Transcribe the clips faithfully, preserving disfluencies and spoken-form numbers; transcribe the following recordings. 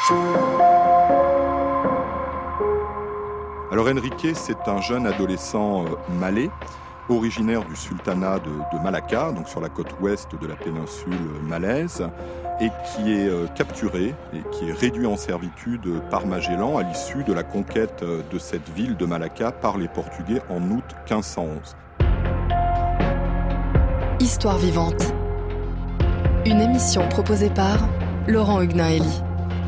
Alors Enrique, c'est un jeune adolescent malais, originaire du sultanat de, de Malacca, donc sur la côte ouest de la péninsule malaise, et qui est euh, capturé et qui est réduit en servitude par Magellan à l'issue de la conquête de cette ville de Malacca par les Portugais en août quinze cent onze. Histoire vivante. Une émission proposée par Laurent Huguenin-Hélie.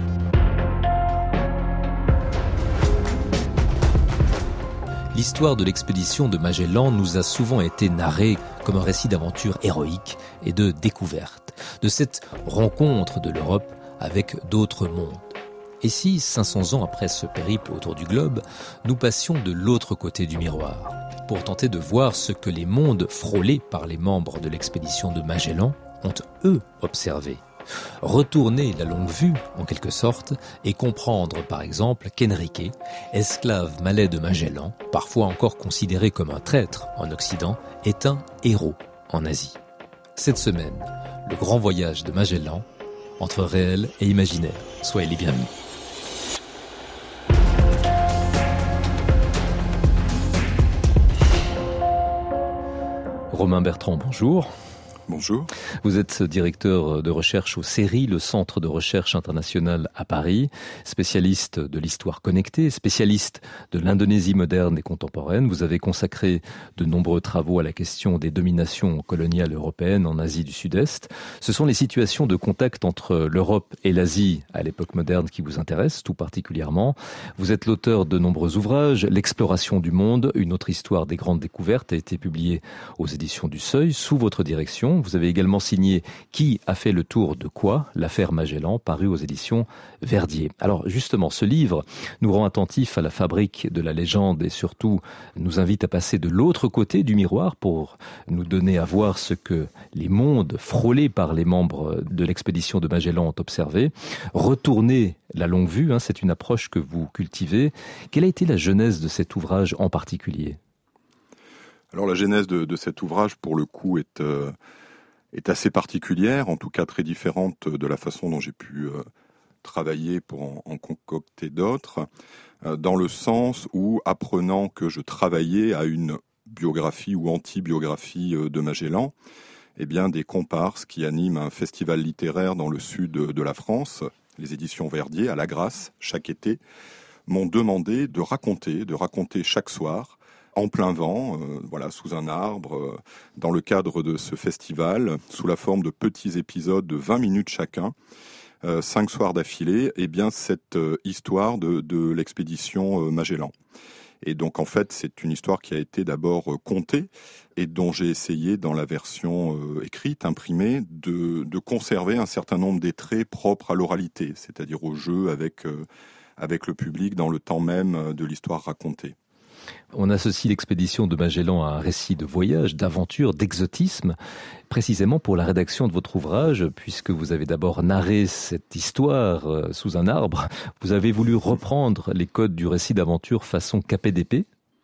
L'histoire de l'expédition de Magellan nous a souvent été narrée comme un récit d'aventure héroïque et de découverte, de cette rencontre de l'Europe avec d'autres mondes. Et si, cinq cents ans après ce périple autour du globe, nous passions de l'autre côté du miroir, pour tenter de voir ce que les mondes frôlés par les membres de l'expédition de Magellan ont, eux, observé. Retourner la longue vue, en quelque sorte, et comprendre, par exemple, qu'Enrique, esclave malais de Magellan, parfois encore considéré comme un traître en Occident, est un héros en Asie. Cette semaine, le grand voyage de Magellan, entre réel et imaginaire. Soyez les bienvenus. Romain Bertrand, bonjour. Bonjour. Vous êtes directeur de recherche au C E R I, le Centre de recherche international à Paris, spécialiste de l'histoire connectée, spécialiste de l'Indonésie moderne et contemporaine. Vous avez consacré de nombreux travaux à la question des dominations coloniales européennes en Asie du Sud-Est. Ce sont les situations de contact entre l'Europe et l'Asie à l'époque moderne qui vous intéressent tout particulièrement. Vous êtes l'auteur de nombreux ouvrages. L'exploration du monde, une autre histoire des grandes découvertes, a été publiée aux éditions du Seuil sous votre direction. Vous avez également signé « Qui a fait le tour de quoi ? L'affaire Magellan » paru aux éditions Verdier. Alors justement, ce livre nous rend attentifs à la fabrique de la légende et surtout nous invite à passer de l'autre côté du miroir pour nous donner à voir ce que les mondes frôlés par les membres de l'expédition de Magellan ont observé. Retourner la longue vue, hein, c'est une approche que vous cultivez. Quelle a été la genèse de cet ouvrage en particulier ? Alors la genèse de, de cet ouvrage, pour le coup, est... Euh... est assez particulière, en tout cas très différente de la façon dont j'ai pu euh, travailler pour en, en concocter d'autres, euh, dans le sens où, apprenant que je travaillais à une biographie ou anti-biographie euh, de Magellan, eh bien, des comparses qui animent un festival littéraire dans le sud de, de la France, les éditions Verdier, à La Grasse, chaque été, m'ont demandé de raconter, de raconter chaque soir, en plein vent, euh, voilà, sous un arbre, euh, dans le cadre de ce festival, sous la forme de petits épisodes de vingt minutes chacun, euh, cinq soirs d'affilée, eh bien cette euh, histoire de, de l'expédition euh, Magellan. Et donc en fait, c'est une histoire qui a été d'abord euh, contée et dont j'ai essayé, dans la version euh, écrite, imprimée, de, de conserver un certain nombre des traits propres à l'oralité, c'est-à-dire au jeu avec, euh, avec le public dans le temps même de l'histoire racontée. On associe l'expédition de Magellan à un récit de voyage, d'aventure, d'exotisme, précisément pour la rédaction de votre ouvrage, puisque vous avez d'abord narré cette histoire sous un arbre. Vous avez voulu reprendre les codes du récit d'aventure façon K P D P ?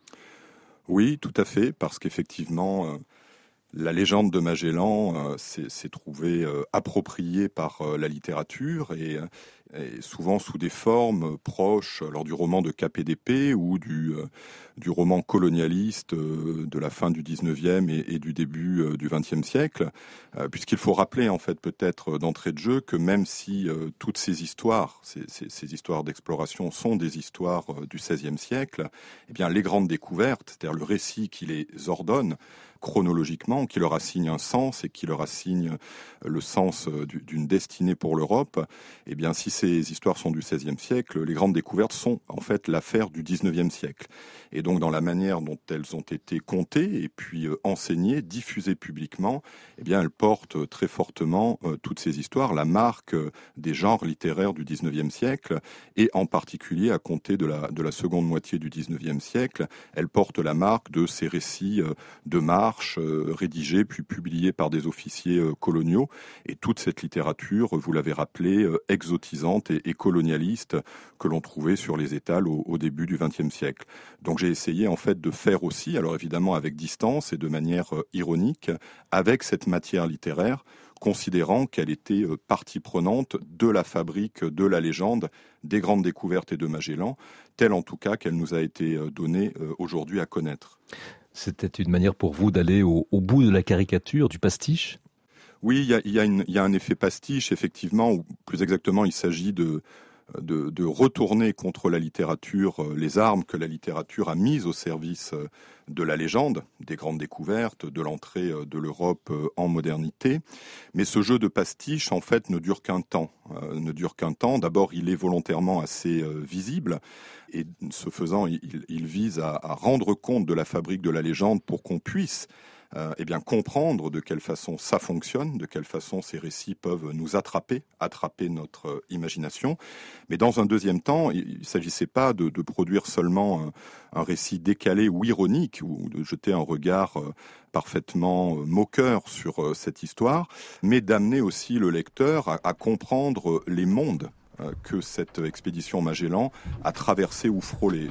Oui, tout à fait, parce qu'effectivement, euh, la légende de Magellan euh, s'est, s'est trouvée euh, appropriée par euh, la littérature et, et souvent sous des formes proches alors du roman de K P D P ou du, euh, du roman colonialiste euh, de la fin du dix-neuvième et, et du début euh, du vingtième siècle, euh, puisqu'il faut rappeler en fait peut-être d'entrée de jeu que même si euh, toutes ces histoires, ces, ces, ces histoires d'exploration sont des histoires euh, du seizième siècle, eh bien les grandes découvertes, c'est-à-dire le récit qui les ordonne, chronologiquement, qui leur assigne un sens et qui leur assigne le sens d'une destinée pour l'Europe, eh bien, si ces histoires sont du seizième siècle, les grandes découvertes sont en fait l'affaire du dix-neuvième siècle. Et donc, dans la manière dont elles ont été contées et puis euh, enseignées, diffusées publiquement, eh bien, elles portent très fortement euh, toutes ces histoires, la marque euh, des genres littéraires du dix-neuvième siècle, et en particulier à compter de la, de la seconde moitié du dix-neuvième siècle, elles portent la marque de ces récits euh, de marche euh, rédigés puis publiés par des officiers euh, coloniaux, et toute cette littérature, vous l'avez rappelé, euh, exotisante et, et colonialiste que l'on trouvait sur les étals au, au début du vingtième siècle. Donc j'ai essayé en fait de faire aussi, alors évidemment avec distance et de manière euh, ironique, avec cette matière littéraire considérant qu'elle était partie prenante de la fabrique de la légende des grandes découvertes et de Magellan, telle en tout cas qu'elle nous a été donnée aujourd'hui à connaître. C'était une manière pour vous d'aller au, au bout de la caricature, du pastiche ? Oui, il y a, il y a une, il y a un effet pastiche, effectivement, ou plus exactement, il s'agit de, de, de retourner contre la littérature les armes que la littérature a mises au service de la légende, des grandes découvertes, de l'entrée de l'Europe en modernité. Mais ce jeu de pastiche, en fait, ne dure qu'un temps. Euh, ne dure qu'un temps. D'abord, il est volontairement assez euh, visible, et ce faisant, il, il vise à, à rendre compte de la fabrique de la légende pour qu'on puisse Euh, eh bien, comprendre de quelle façon ça fonctionne, de quelle façon ces récits peuvent nous attraper, attraper notre euh, imagination. Mais dans un deuxième temps, il ne s'agissait pas de, de produire seulement un, un récit décalé ou ironique, ou de jeter un regard euh, parfaitement euh, moqueur sur euh, cette histoire, mais d'amener aussi le lecteur à, à comprendre les mondes euh, que cette expédition Magellan a traversé ou frôlé.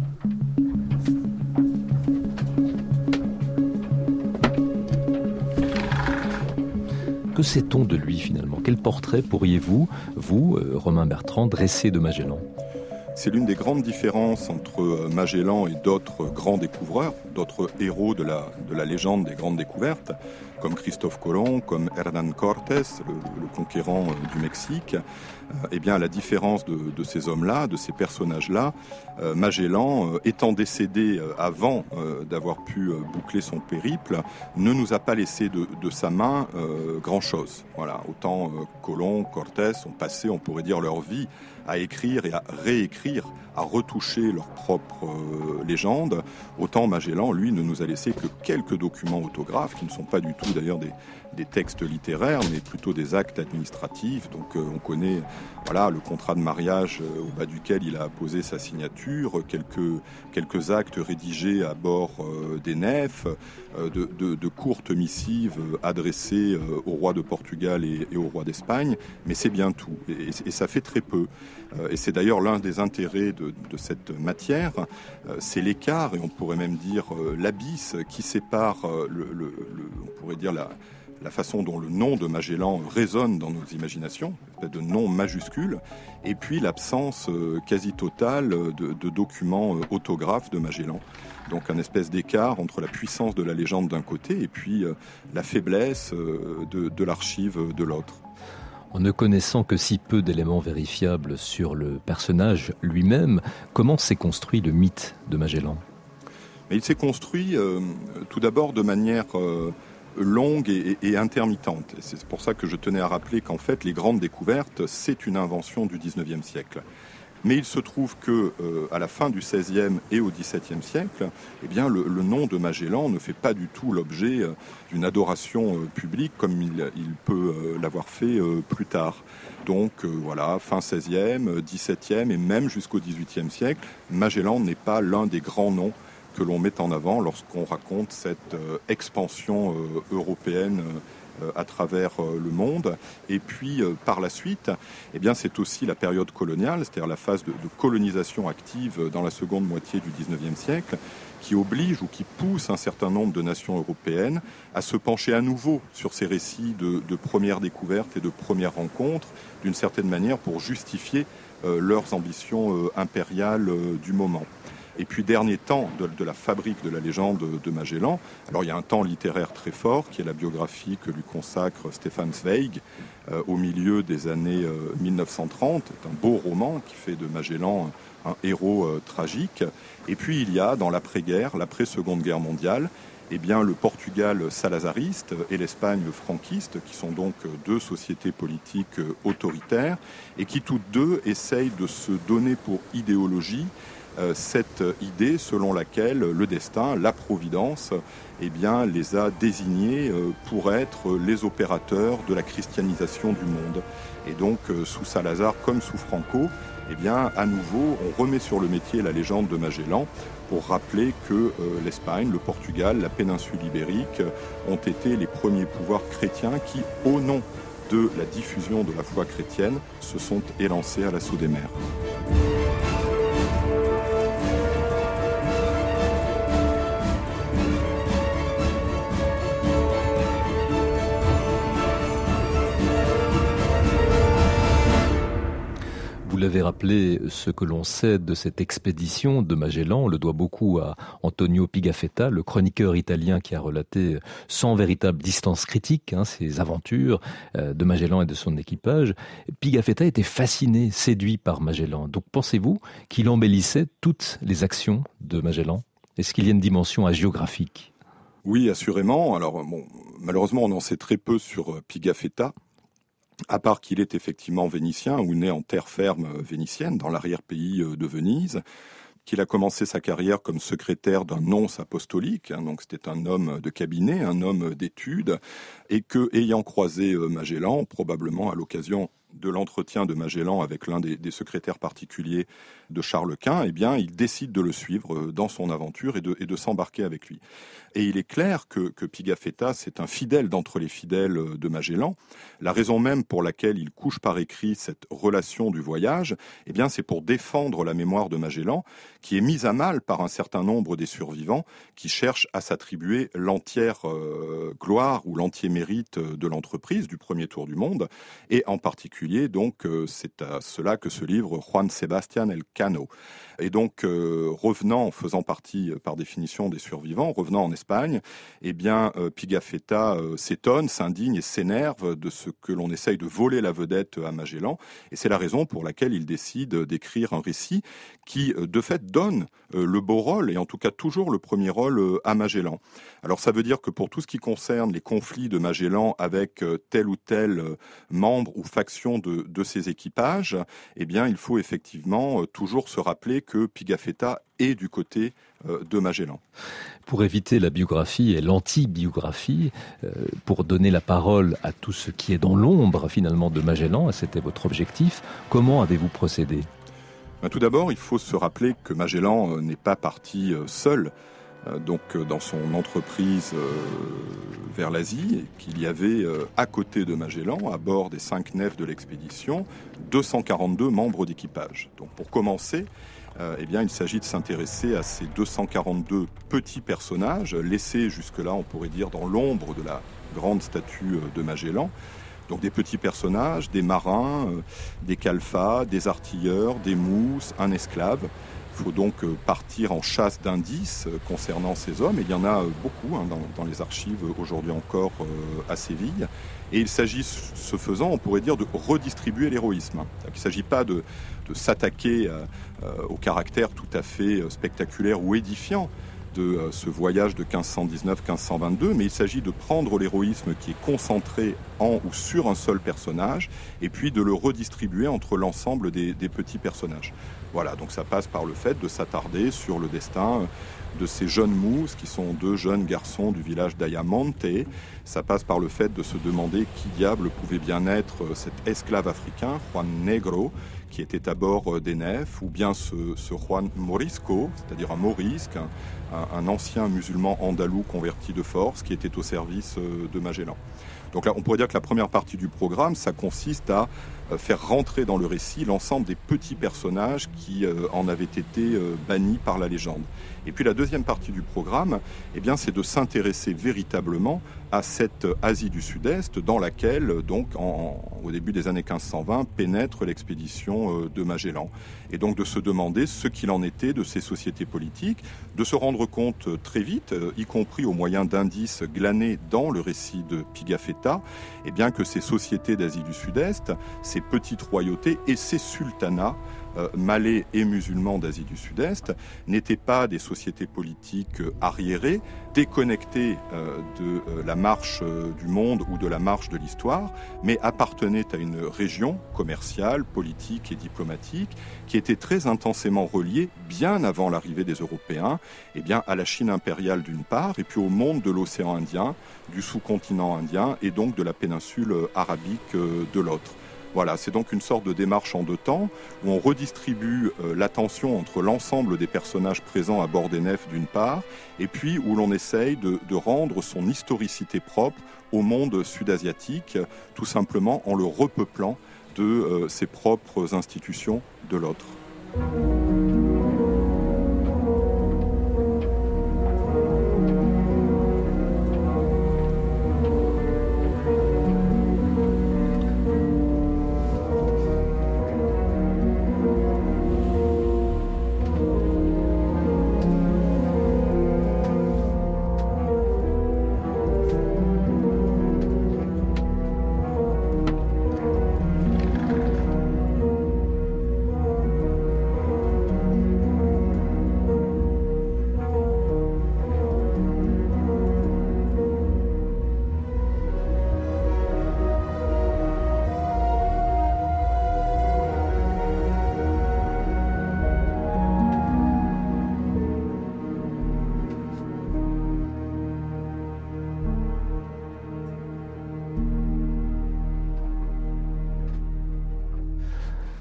Que sait-on de lui finalement ? Quel portrait pourriez-vous, vous, euh, Romain Bertrand, dresser de Magellan ? C'est l'une des grandes différences entre Magellan et d'autres grands découvreurs, d'autres héros de la, de la légende des grandes découvertes, comme Christophe Colomb, comme Hernán Cortés, le, le conquérant du Mexique. Eh bien, à la différence de, de ces hommes-là, de ces personnages-là, euh, Magellan, euh, étant décédé euh, avant euh, d'avoir pu euh, boucler son périple, ne nous a pas laissé de, de sa main euh, grand-chose. Voilà, autant euh, Colomb, Cortés ont passé, on pourrait dire, leur vie à écrire et à réécrire, à retoucher leur propre euh, légende, autant Magellan, lui, ne nous a laissé que quelques documents autographes, qui ne sont pas du tout d'ailleurs des, des textes littéraires, mais plutôt des actes administratifs. Donc euh, on connaît voilà, le contrat de mariage euh, au bas duquel il a posé sa signature, quelques, quelques actes rédigés à bord euh, des nefs, euh, de, de, de courtes missives adressées euh, au roi de Portugal et, et au roi d'Espagne, mais c'est bien tout, et, et ça fait très peu. Euh, et c'est d'ailleurs l'un des intérêts de, de cette matière, euh, c'est l'écart, et on pourrait même dire euh, l'abysse qui sépare, euh, le, le, le, on pourrait dire la... la façon dont le nom de Magellan résonne dans nos imaginations, de nom majuscule, et puis l'absence quasi totale de, de documents autographes de Magellan. Donc un espèce d'écart entre la puissance de la légende d'un côté et puis la faiblesse de, de l'archive de l'autre. En ne connaissant que si peu d'éléments vérifiables sur le personnage lui-même, comment s'est construit le mythe de Magellan ? Mais il s'est construit euh, tout d'abord de manière... Euh, longue et, et, et intermittente. Et c'est pour ça que je tenais à rappeler qu'en fait, les grandes découvertes, c'est une invention du dix-neuvième siècle. Mais il se trouve que euh, à la fin du seizième et au dix-septième siècle, eh bien, le, le nom de Magellan ne fait pas du tout l'objet euh, d'une adoration euh, publique comme il, il peut euh, l'avoir fait euh, plus tard. Donc euh, voilà, fin seizième, dix-septième et même jusqu'au dix-huitième siècle, Magellan n'est pas l'un des grands noms que l'on met en avant lorsqu'on raconte cette euh, expansion euh, européenne euh, à travers euh, le monde. Et puis, euh, par la suite, eh bien, c'est aussi la période coloniale, c'est-à-dire la phase de, de colonisation active dans la seconde moitié du dix-neuvième siècle, qui oblige ou qui pousse un certain nombre de nations européennes à se pencher à nouveau sur ces récits de, de premières découvertes et de premières rencontres, d'une certaine manière pour justifier euh, leurs ambitions euh, impériales euh, du moment. Et puis, dernier temps de, de la fabrique de la légende de Magellan, alors il y a un temps littéraire très fort, qui est la biographie que lui consacre Stefan Zweig, euh, au milieu des années euh, mille neuf cent trente. C'est un beau roman qui fait de Magellan un, un héros euh, tragique. Et puis, il y a, dans l'après-guerre, l'après-seconde guerre mondiale, eh bien, le Portugal salazariste et l'Espagne franquiste, qui sont donc deux sociétés politiques autoritaires, et qui toutes deux essayent de se donner pour idéologie cette idée selon laquelle le destin, la providence, eh bien, les a désignés pour être les opérateurs de la christianisation du monde. Et donc, sous Salazar comme sous Franco, eh bien, à nouveau, on remet sur le métier la légende de Magellan pour rappeler que euh, l'Espagne, le Portugal, la péninsule ibérique ont été les premiers pouvoirs chrétiens qui, au nom de la diffusion de la foi chrétienne, se sont élancés à l'assaut des mers. l'avez rappelé, ce que l'on sait de cette expédition de Magellan, on le doit beaucoup à Antonio Pigafetta, le chroniqueur italien qui a relaté sans véritable distance critique hein, ces aventures euh, de Magellan et de son équipage. Pigafetta était fasciné, séduit par Magellan. Donc pensez-vous qu'il embellissait toutes les actions de Magellan ? Est-ce qu'il y a une dimension hagiographique ? Oui, assurément. Alors, bon, malheureusement, on en sait très peu sur Pigafetta, à part qu'il est effectivement vénitien ou né en terre ferme vénitienne, dans l'arrière-pays de Venise, qu'il a commencé sa carrière comme secrétaire d'un nonce apostolique, hein, donc c'était un homme de cabinet, un homme d'études, et que, ayant croisé Magellan, probablement à l'occasion de l'entretien de Magellan avec l'un des, des secrétaires particuliers de Charles Quint, eh bien, il décide de le suivre dans son aventure et de, et de s'embarquer avec lui. Et il est clair que, que Pigafetta, c'est un fidèle d'entre les fidèles de Magellan. La raison même pour laquelle il couche par écrit cette relation du voyage, eh bien, c'est pour défendre la mémoire de Magellan, qui est mise à mal par un certain nombre des survivants qui cherchent à s'attribuer l'entière euh, gloire ou l'entier mérite de l'entreprise du premier tour du monde, et en particulier, donc, euh, c'est à cela que se livre Juan Sebastián Elcano. Et donc, euh, revenant, faisant partie, par définition, des survivants, revenant en Espagne, eh bien, euh, Pigafetta euh, s'étonne, s'indigne et s'énerve de ce que l'on essaye de voler la vedette à Magellan. Et c'est la raison pour laquelle il décide d'écrire un récit qui, euh, de fait, donne euh, le beau rôle, et en tout cas toujours le premier rôle euh, à Magellan. Alors, ça veut dire que pour tout ce qui concerne les conflits de Magellan avec euh, tel ou tel euh, membre ou faction de, de ses équipages, eh bien, il faut effectivement euh, toujours se rappeler que Pigafetta est du côté euh, de Magellan. Pour éviter la biographie et l'anti-biographie, euh, pour donner la parole à tout ce qui est dans l'ombre finalement de Magellan, et c'était votre objectif, comment avez-vous procédé ? Ben, tout d'abord, il faut se rappeler que Magellan euh, n'est pas parti euh, seul. Donc dans son entreprise euh, vers l'Asie, qu'il y avait euh, à côté de Magellan, à bord des cinq nefs de l'expédition, deux cent quarante-deux membres d'équipage. Donc pour commencer, euh, eh bien, il s'agit de s'intéresser à ces deux cent quarante-deux petits personnages, laissés jusque-là, on pourrait dire, dans l'ombre de la grande statue de Magellan. Donc des petits personnages, des marins, euh, des calfats, des artilleurs, des mousses, un esclave. Il faut donc partir en chasse d'indices concernant ces hommes, et il y en a beaucoup hein, dans, dans les archives aujourd'hui encore euh, à Séville. Et il s'agit, ce faisant, on pourrait dire, de redistribuer l'héroïsme. Il ne s'agit pas de, de s'attaquer euh, au caractère tout à fait spectaculaire ou édifiant de euh, ce voyage de quinze cent dix-neuf à quinze cent vingt-deux, mais il s'agit de prendre l'héroïsme qui est concentré en ou sur un seul personnage, et puis de le redistribuer entre l'ensemble des, des petits personnages. Voilà, donc ça passe par le fait de s'attarder sur le destin de ces jeunes mousses, qui sont deux jeunes garçons du village d'Ayamonte. Ça passe par le fait de se demander qui diable pouvait bien être cet esclave africain, Juan Negro, qui était à bord des nefs, ou bien ce, ce Juan Morisco, c'est-à-dire un morisque, un, un ancien musulman andalou converti de force, qui était au service de Magellan. Donc là, on pourrait dire que la première partie du programme, ça consiste à faire rentrer dans le récit l'ensemble des petits personnages qui euh, en avaient été euh, bannis par la légende. Et puis la deuxième partie du programme, eh bien, c'est de s'intéresser véritablement à cette Asie du Sud-Est dans laquelle, donc, en, en, au début des années quinze cent vingt, pénètre l'expédition euh, de Magellan. Et donc de se demander ce qu'il en était de ces sociétés politiques, de se rendre compte euh, très vite, euh, y compris au moyen d'indices glanés dans le récit de Pigafetta, eh bien, que ces sociétés d'Asie du Sud-Est, ces petites royautés et ces sultanats euh, malais et musulmans d'Asie du Sud-Est n'étaient pas des sociétés politiques euh, arriérées, déconnectées euh, de euh, la marche euh, du monde ou de la marche de l'histoire, mais appartenaient à une région commerciale, politique et diplomatique qui était très intensément reliée, bien avant l'arrivée des Européens, eh bien, à la Chine impériale d'une part, et puis au monde de l'océan Indien, du sous-continent indien et donc de la péninsule arabique euh, de l'autre. Voilà, c'est donc une sorte de démarche en deux temps, où on redistribue euh, l'attention entre l'ensemble des personnages présents à bord des nefs d'une part, et puis où l'on essaye de, de rendre son historicité propre au monde sud-asiatique, tout simplement en le repeuplant de euh, ses propres institutions de l'autre.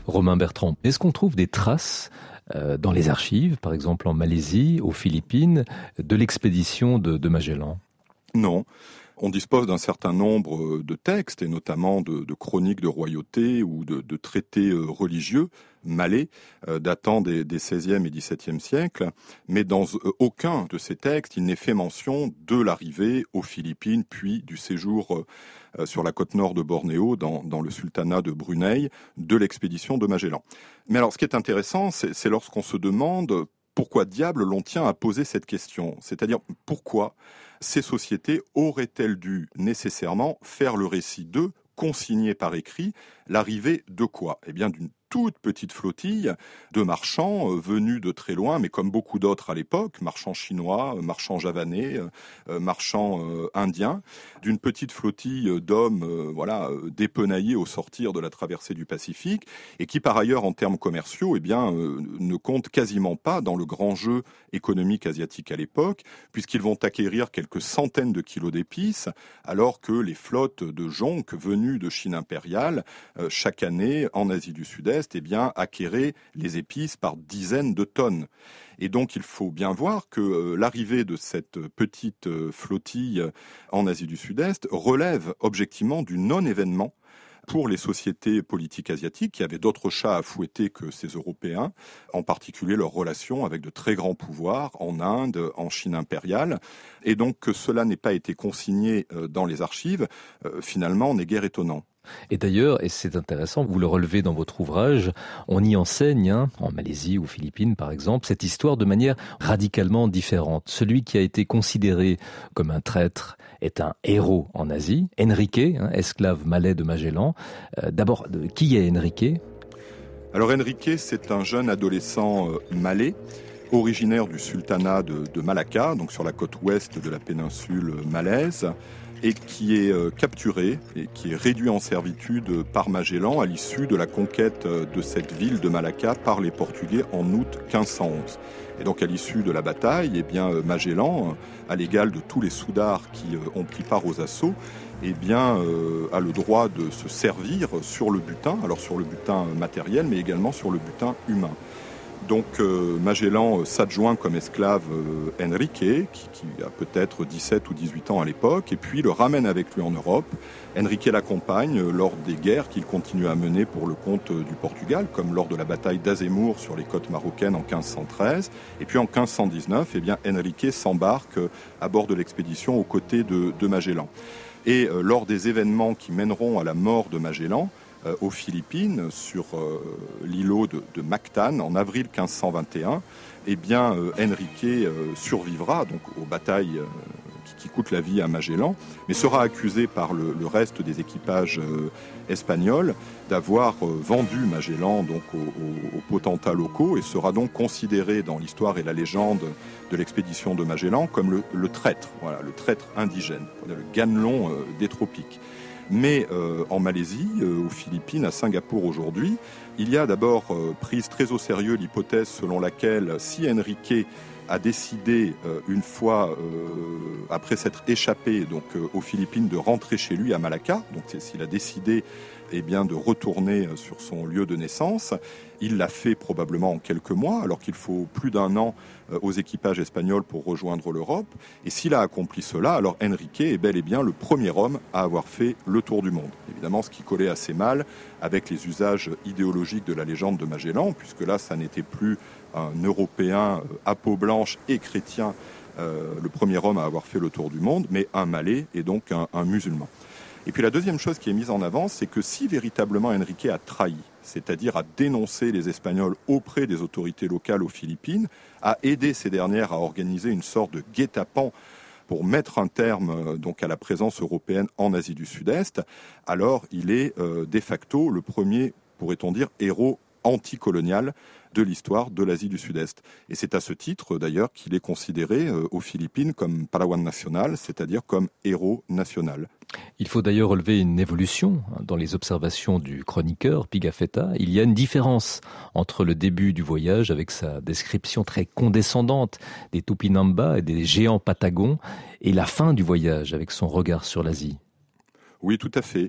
Romain Bertrand, est-ce qu'on trouve des traces euh, dans les archives, par exemple en Malaisie, aux Philippines, de l'expédition de, de Magellan ? Non. On dispose d'un certain nombre de textes, et notamment de, de chroniques de royauté ou de, de traités religieux malais, euh, datant des, des seizième et dix-septième siècles, mais dans euh, aucun de ces textes, il n'est fait mention de l'arrivée aux Philippines, puis du séjour euh, sur la côte nord de Bornéo, dans, dans le sultanat de Brunei, de l'expédition de Magellan. Mais alors, ce qui est intéressant, c'est, c'est lorsqu'on se demande pourquoi diable l'on tient à poser cette question, c'est-à-dire pourquoi ces sociétés auraient-elles dû nécessairement faire le récit d'eux, consigner par écrit l'arrivée de quoi ? Eh bien, d'une toute petite flottille de marchands euh, venus de très loin, mais comme beaucoup d'autres à l'époque, marchands chinois, euh, marchands javanais, euh, marchands euh, indiens, d'une petite flottille d'hommes euh, voilà, euh, dépenaillés au sortir de la traversée du Pacifique, et qui par ailleurs, en termes commerciaux, eh bien, euh, ne comptent quasiment pas dans le grand jeu économique asiatique à l'époque, puisqu'ils vont acquérir quelques centaines de kilos d'épices, alors que les flottes de jonques venues de Chine impériale, euh, chaque année, en Asie du Sud-Est, eh bien, acquéraient les épices par dizaines de tonnes. Et donc, il faut bien voir que euh, l'arrivée de cette petite euh, flottille en Asie du Sud-Est relève objectivement du non-événement pour les sociétés politiques asiatiques qui avaient d'autres chats à fouetter que ces Européens, en particulier leurs relations avec de très grands pouvoirs en Inde, en Chine impériale. Et donc, que cela n'ait pas été consigné euh, dans les archives, euh, finalement, n'est guère étonnant. Et d'ailleurs, et c'est intéressant, vous le relevez dans votre ouvrage, on y enseigne, hein, en Malaisie ou Philippines par exemple, cette histoire de manière radicalement différente. Celui qui a été considéré comme un traître est un héros en Asie, Enrique, hein, esclave malais de Magellan. Euh, d'abord, qui est Enrique ? Alors Enrique, c'est un jeune adolescent euh, malais, originaire du sultanat de, de Malacca, donc sur la côte ouest de la péninsule malaise, et qui est euh, capturé et qui est réduit en servitude par Magellan à l'issue de la conquête euh, de cette ville de Malacca par les Portugais en août quinze cent onze. Et donc à l'issue de la bataille, eh bien, euh, Magellan, euh, à l'égal de tous les soudars qui euh, ont pris part aux assauts, eh bien, euh, a le droit de se servir sur le butin, alors sur le butin matériel, mais également sur le butin humain. Donc euh, Magellan euh, s'adjoint comme esclave euh, Enrique, qui, qui a peut-être dix-sept ou dix-huit ans à l'époque, et puis le ramène avec lui en Europe. Enrique l'accompagne euh, lors des guerres qu'il continue à mener pour le compte euh, du Portugal, comme lors de la bataille d'Azemmour sur les côtes marocaines en quinze cent treize. Et puis en quinze cent dix-neuf, eh bien, Enrique s'embarque euh, à bord de l'expédition aux côtés de, de Magellan. Et euh, lors des événements qui mèneront à la mort de Magellan, Euh, aux Philippines, sur euh, l'îlot de, de Mactan, en avril quinze cent vingt et un, eh bien, euh, Enrique euh, survivra donc aux batailles euh, qui, qui coûtent la vie à Magellan, mais sera accusé par le, le reste des équipages euh, espagnols d'avoir euh, vendu Magellan donc aux, aux, aux potentats locaux et sera donc considéré dans l'histoire et la légende de l'expédition de Magellan comme le, le traître, voilà, le traître indigène, le Ganelon euh, des tropiques. Mais euh, en Malaisie, euh, aux Philippines, à Singapour aujourd'hui, il y a d'abord euh, prise très au sérieux l'hypothèse selon laquelle si Enrique a décidé, euh, une fois euh, après s'être échappé donc, euh, aux Philippines, de rentrer chez lui à Malacca, donc c'est, s'il a décidé eh bien, de retourner sur son lieu de naissance, il l'a fait probablement en quelques mois, alors qu'il faut plus d'un an aux équipages espagnols pour rejoindre l'Europe. Et s'il a accompli cela, alors Enrique est bel et bien le premier homme à avoir fait le tour du monde. Évidemment, ce qui collait assez mal avec les usages idéologiques de la légende de Magellan, puisque là, ça n'était plus un Européen à peau blanche et chrétien, euh, le premier homme à avoir fait le tour du monde, mais un Malais et donc un, un musulman. Et puis la deuxième chose qui est mise en avant, c'est que si véritablement Enrique a trahi, c'est-à-dire a dénoncé les Espagnols auprès des autorités locales aux Philippines, a aidé ces dernières à organiser une sorte de guet-apens pour mettre un terme donc à la présence européenne en Asie du Sud-Est, alors il est euh, de facto le premier, pourrait-on dire, héros anticolonial de l'histoire de l'Asie du Sud-Est. Et c'est à ce titre, d'ailleurs, qu'il est considéré euh, aux Philippines comme pahlawan national, c'est-à-dire comme héros national. Il faut d'ailleurs relever une évolution dans les observations du chroniqueur Pigafetta. Il y a une différence entre le début du voyage, avec sa description très condescendante des Tupinamba et des géants patagons, et la fin du voyage, avec son regard sur l'Asie. Oui, tout à fait.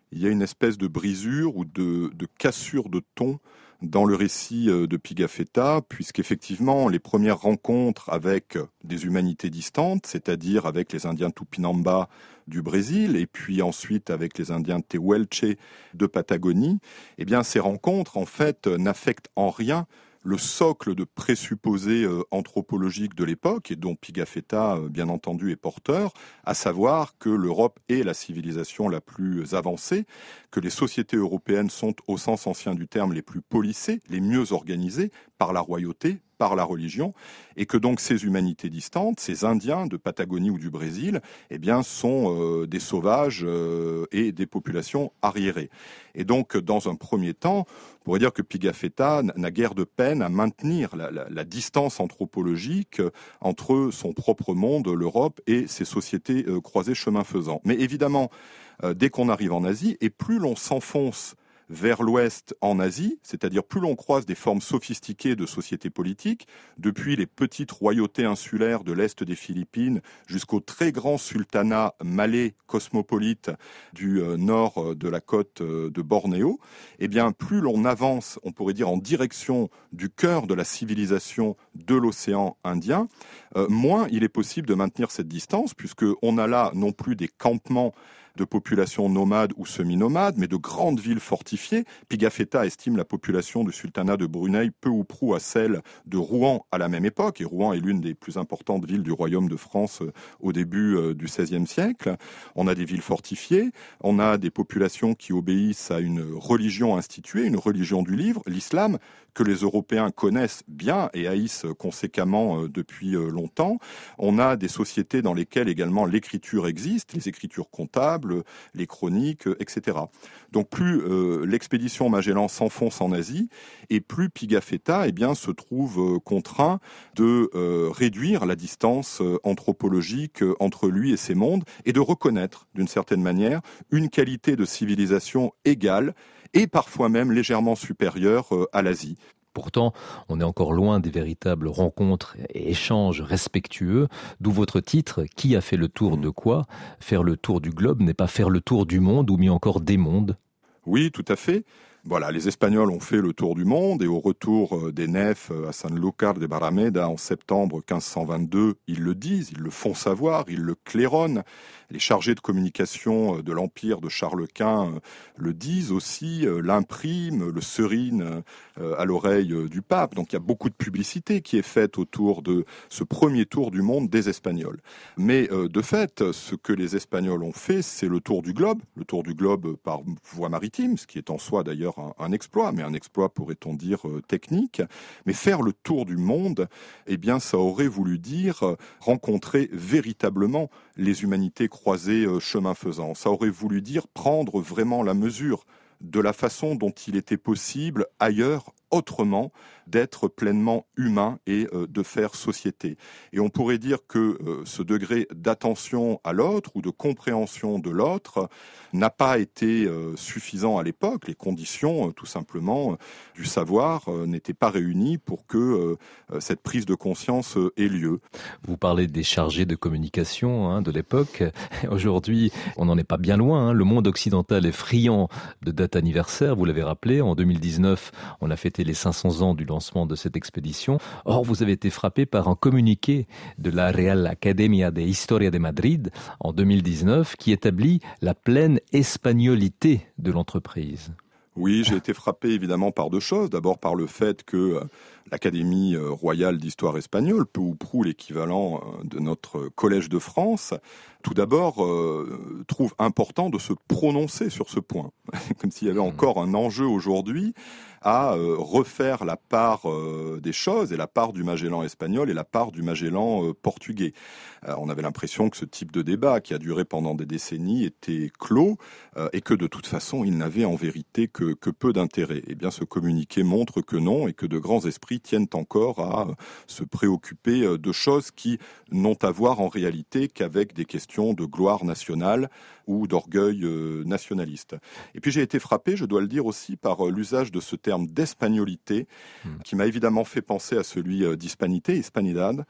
il y a une espèce de brisure ou de, de cassure de ton dans le récit de Pigafetta, puisqu'effectivement, les premières rencontres avec des humanités distantes, c'est-à-dire avec les Indiens Tupinamba du Brésil, et puis ensuite avec les Indiens Tehuelche de Patagonie, eh bien, ces rencontres, en fait, n'affectent en rien le socle de présupposés euh, anthropologiques de l'époque, et dont Pigafetta, euh, bien entendu, est porteur, à savoir que l'Europe est la civilisation la plus avancée, que les sociétés européennes sont, au sens ancien du terme, les plus policées, les mieux organisées par la royauté, par la religion, et que donc ces humanités distantes, ces Indiens de Patagonie ou du Brésil, eh bien, sont euh, des sauvages euh, et des populations arriérées. Et donc, dans un premier temps, on pourrait dire que Pigafetta n'a guère de peine à maintenir la, la, la distance anthropologique entre son propre monde, l'Europe, et ces sociétés euh, croisées chemin faisant. Mais évidemment, euh, dès qu'on arrive en Asie, et plus l'on s'enfonce vers l'ouest en Asie, c'est-à-dire plus l'on croise des formes sophistiquées de sociétés politiques, depuis les petites royautés insulaires de l'est des Philippines jusqu'au très grand sultanat malais cosmopolite du nord de la côte de Bornéo, eh bien plus l'on avance, on pourrait dire, en direction du cœur de la civilisation de l'océan Indien, euh, moins il est possible de maintenir cette distance, puisqu'on a là non plus des campements de populations nomades ou semi-nomades, mais de grandes villes fortifiées. Pigafetta estime la population du sultanat de Brunei peu ou prou à celle de Rouen à la même époque, et Rouen est l'une des plus importantes villes du royaume de France au début du seizième siècle. On a des villes fortifiées, on a des populations qui obéissent à une religion instituée, une religion du livre, l'islam, que les Européens connaissent bien et haïssent conséquemment depuis longtemps. On a des sociétés dans lesquelles également l'écriture existe, les écritures comptables, les chroniques, et cetera. Donc plus euh, l'expédition Magellan s'enfonce en Asie, et plus Pigafetta eh bien, se trouve euh, contraint de euh, réduire la distance euh, anthropologique euh, entre lui et ses mondes, et de reconnaître, d'une certaine manière, une qualité de civilisation égale, et parfois même légèrement supérieure euh, à l'Asie. Pourtant, on est encore loin des véritables rencontres et échanges respectueux, d'où votre titre « Qui a fait le tour de quoi ?» Faire le tour du globe n'est pas faire le tour du monde, ou mieux encore des mondes. Oui, tout à fait. Voilà, les Espagnols ont fait le tour du monde, et au retour des nefs à Sanlúcar de Barrameda en septembre quinze cent vingt-deux, ils le disent, ils le font savoir, ils le claironnent. Les chargés de communication de l'Empire de Charles Quint le disent aussi, l'impriment, le serinent à l'oreille du pape. Donc il y a beaucoup de publicité qui est faite autour de ce premier tour du monde des Espagnols. Mais de fait, ce que les Espagnols ont fait, c'est le tour du globe, le tour du globe par voie maritime, ce qui est en soi d'ailleurs un, un exploit, mais un exploit pourrait-on dire technique. Mais faire le tour du monde, eh bien ça aurait voulu dire rencontrer véritablement les humanités croisées chemin faisant. Ça aurait voulu dire prendre vraiment la mesure de la façon dont il était possible ailleurs, autrement, d'être pleinement humain et euh, de faire société. Et on pourrait dire que euh, ce degré d'attention à l'autre ou de compréhension de l'autre n'a pas été euh, suffisant à l'époque. Les conditions, euh, tout simplement, euh, du savoir euh, n'étaient pas réunies pour que euh, cette prise de conscience euh, ait lieu. Vous parlez des chargés de communication hein, de l'époque. Aujourd'hui, on n'en est pas bien loin. Hein. Le monde occidental est friand de dates anniversaires. Vous l'avez rappelé, en deux mille dix-neuf, on a fêté les cinq cents ans du lancement de cette expédition. Or, vous avez été frappé par un communiqué de la Real Academia de Historia de Madrid en deux mille dix-neuf qui établit la pleine espagnolité de l'entreprise. Oui, j'ai été frappé évidemment par deux choses. D'abord par le fait que l'Académie royale d'histoire espagnole, peu ou prou l'équivalent de notre Collège de France, tout d'abord euh, trouve important de se prononcer sur ce point. Comme s'il y avait encore un enjeu aujourd'hui à euh, refaire la part euh, des choses, et la part du Magellan espagnol et la part du Magellan euh, portugais. Euh, on avait l'impression que ce type de débat, qui a duré pendant des décennies, était clos, euh, et que de toute façon, il n'avait en vérité que, que peu d'intérêt. Eh bien, ce communiqué montre que non, et que de grands esprits tiennent encore à euh, se préoccuper euh, de choses qui n'ont à voir en réalité qu'avec des questions de gloire nationale ou d'orgueil euh, nationaliste. Et puis j'ai été frappé, je dois le dire aussi, par euh, l'usage de ce terme d'espagnolité, mmh. qui m'a évidemment fait penser à celui euh, d'hispanité, hispanidad,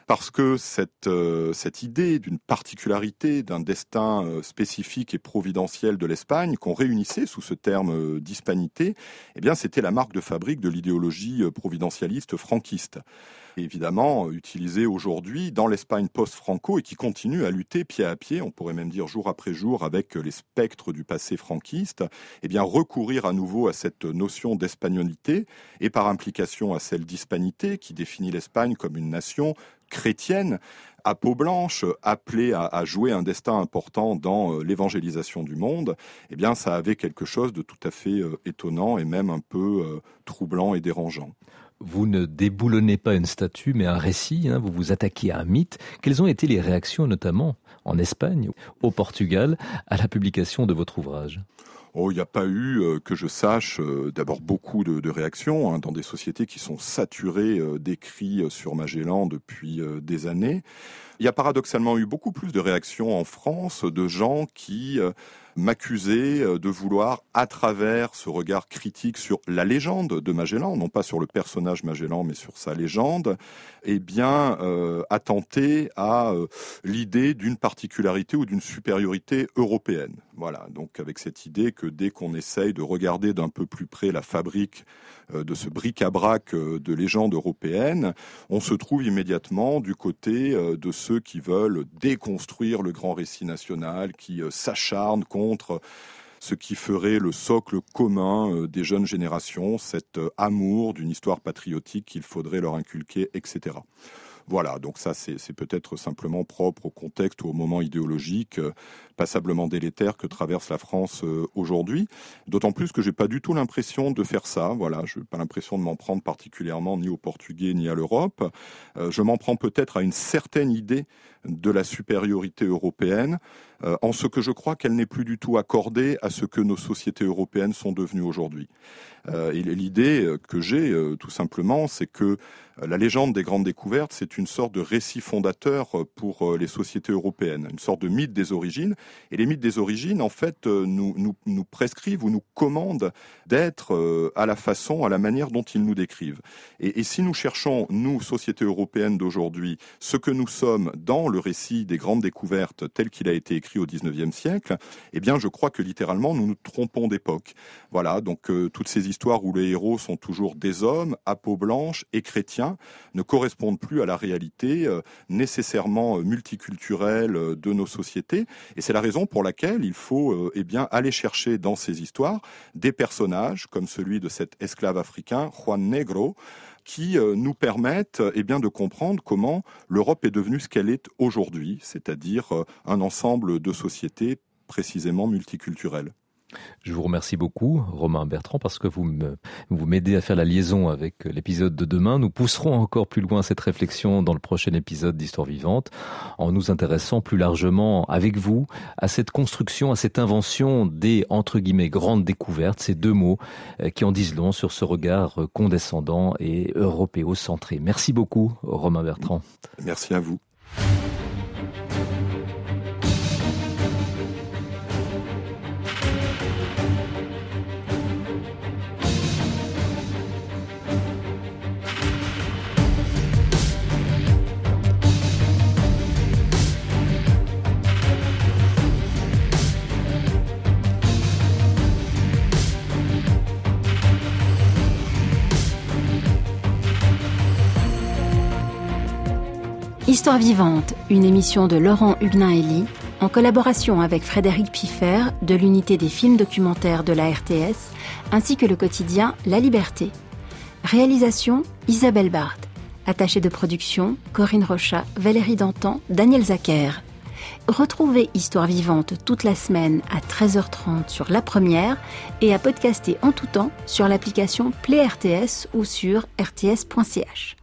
parce que cette, euh, cette idée d'une particularité, d'un destin euh, spécifique et providentiel de l'Espagne, qu'on réunissait sous ce terme euh, d'hispanité, eh bien, c'était la marque de fabrique de l'idéologie euh, providentialiste franquiste. Évidemment utilisé aujourd'hui dans l'Espagne post-Franco et qui continue à lutter pied à pied, on pourrait même dire jour après jour, avec les spectres du passé franquiste, eh bien recourir à nouveau à cette notion d'espagnolité et par implication à celle d'hispanité qui définit l'Espagne comme une nation chrétienne à peau blanche, appelée à, à jouer un destin important dans euh, l'évangélisation du monde, eh bien ça avait quelque chose de tout à fait euh, étonnant et même un peu euh, troublant et dérangeant. Vous ne déboulonnez pas une statue, mais un récit, hein, vous vous attaquez à un mythe. Quelles ont été les réactions, notamment en Espagne, au Portugal, à la publication de votre ouvrage ? Oh, il n'y a pas eu, euh, que je sache, euh, d'abord beaucoup de, de réactions hein, dans des sociétés qui sont saturées euh, d'écrits euh, sur Magellan depuis euh, des années. Il y a paradoxalement eu beaucoup plus de réactions en France de gens qui euh, m'accusaient de vouloir, à travers ce regard critique sur la légende de Magellan, non pas sur le personnage Magellan, mais sur sa légende, eh bien, euh, attenter à euh, l'idée d'une particularité ou d'une supériorité européenne. Voilà, donc avec cette idée que dès qu'on essaye de regarder d'un peu plus près la fabrique euh, de ce bric-à-brac euh, de légende européenne, on se trouve immédiatement du côté euh, de ceux qui veulent déconstruire le grand récit national, qui euh, s'acharnent contre ce qui ferait le socle commun euh, des jeunes générations, cet euh, amour d'une histoire patriotique qu'il faudrait leur inculquer, et cetera. Voilà, donc ça c'est, c'est peut-être simplement propre au contexte ou au moment idéologique euh, passablement délétère que traverse la France euh, aujourd'hui. D'autant plus que j'ai pas du tout l'impression de faire ça. Voilà, je n'ai pas l'impression de m'en prendre particulièrement ni aux Portugais ni à l'Europe. Euh, je m'en prends peut-être à une certaine idée de la supériorité européenne, euh, en ce que je crois qu'elle n'est plus du tout accordée à ce que nos sociétés européennes sont devenues aujourd'hui. Euh, et l'idée que j'ai, euh, tout simplement, c'est que la légende des grandes découvertes, c'est une sorte de récit fondateur pour les sociétés européennes, une sorte de mythe des origines. Et les mythes des origines, en fait, nous, nous, nous prescrivent ou nous commandent d'être à la façon, à la manière dont ils nous décrivent. Et, et si nous cherchons, nous, sociétés européennes d'aujourd'hui, ce que nous sommes dans le récit des grandes découvertes tel qu'il a été écrit au dix-neuvième siècle, eh bien, je crois que littéralement, nous nous trompons d'époque. Voilà, donc euh, toutes ces histoires où les héros sont toujours des hommes, à peau blanche et chrétiens, ne correspondent plus à la réalité euh, nécessairement multiculturelle euh, de nos sociétés. Et c'est la raison pour laquelle il faut euh, eh bien, aller chercher dans ces histoires des personnages comme celui de cet esclave africain, Juan Negro, qui euh, nous permettent eh bien, de comprendre comment l'Europe est devenue ce qu'elle est aujourd'hui, c'est-à-dire euh, un ensemble de sociétés précisément multiculturelles. Je vous remercie beaucoup, Romain Bertrand, parce que vous, me, vous m'aidez à faire la liaison avec l'épisode de demain. Nous pousserons encore plus loin cette réflexion dans le prochain épisode d'Histoire vivante, en nous intéressant plus largement avec vous à cette construction, à cette invention des, entre guillemets, grandes découvertes, ces deux mots qui en disent long sur ce regard condescendant et européocentré. Merci beaucoup, Romain Bertrand. Merci à vous. Histoire vivante, une émission de Laurent Huguenin-Elie, en collaboration avec Frédéric Piffer de l'unité des films documentaires de la R T S, ainsi que le quotidien La Liberté. Réalisation Isabelle Barthes. Attachée de production Corinne Rochat, Valérie Dantan, Daniel Zacher. Retrouvez Histoire vivante toute la semaine à treize heures trente sur La Première et à podcaster en tout temps sur l'application Play R T S ou sur r t s point c h.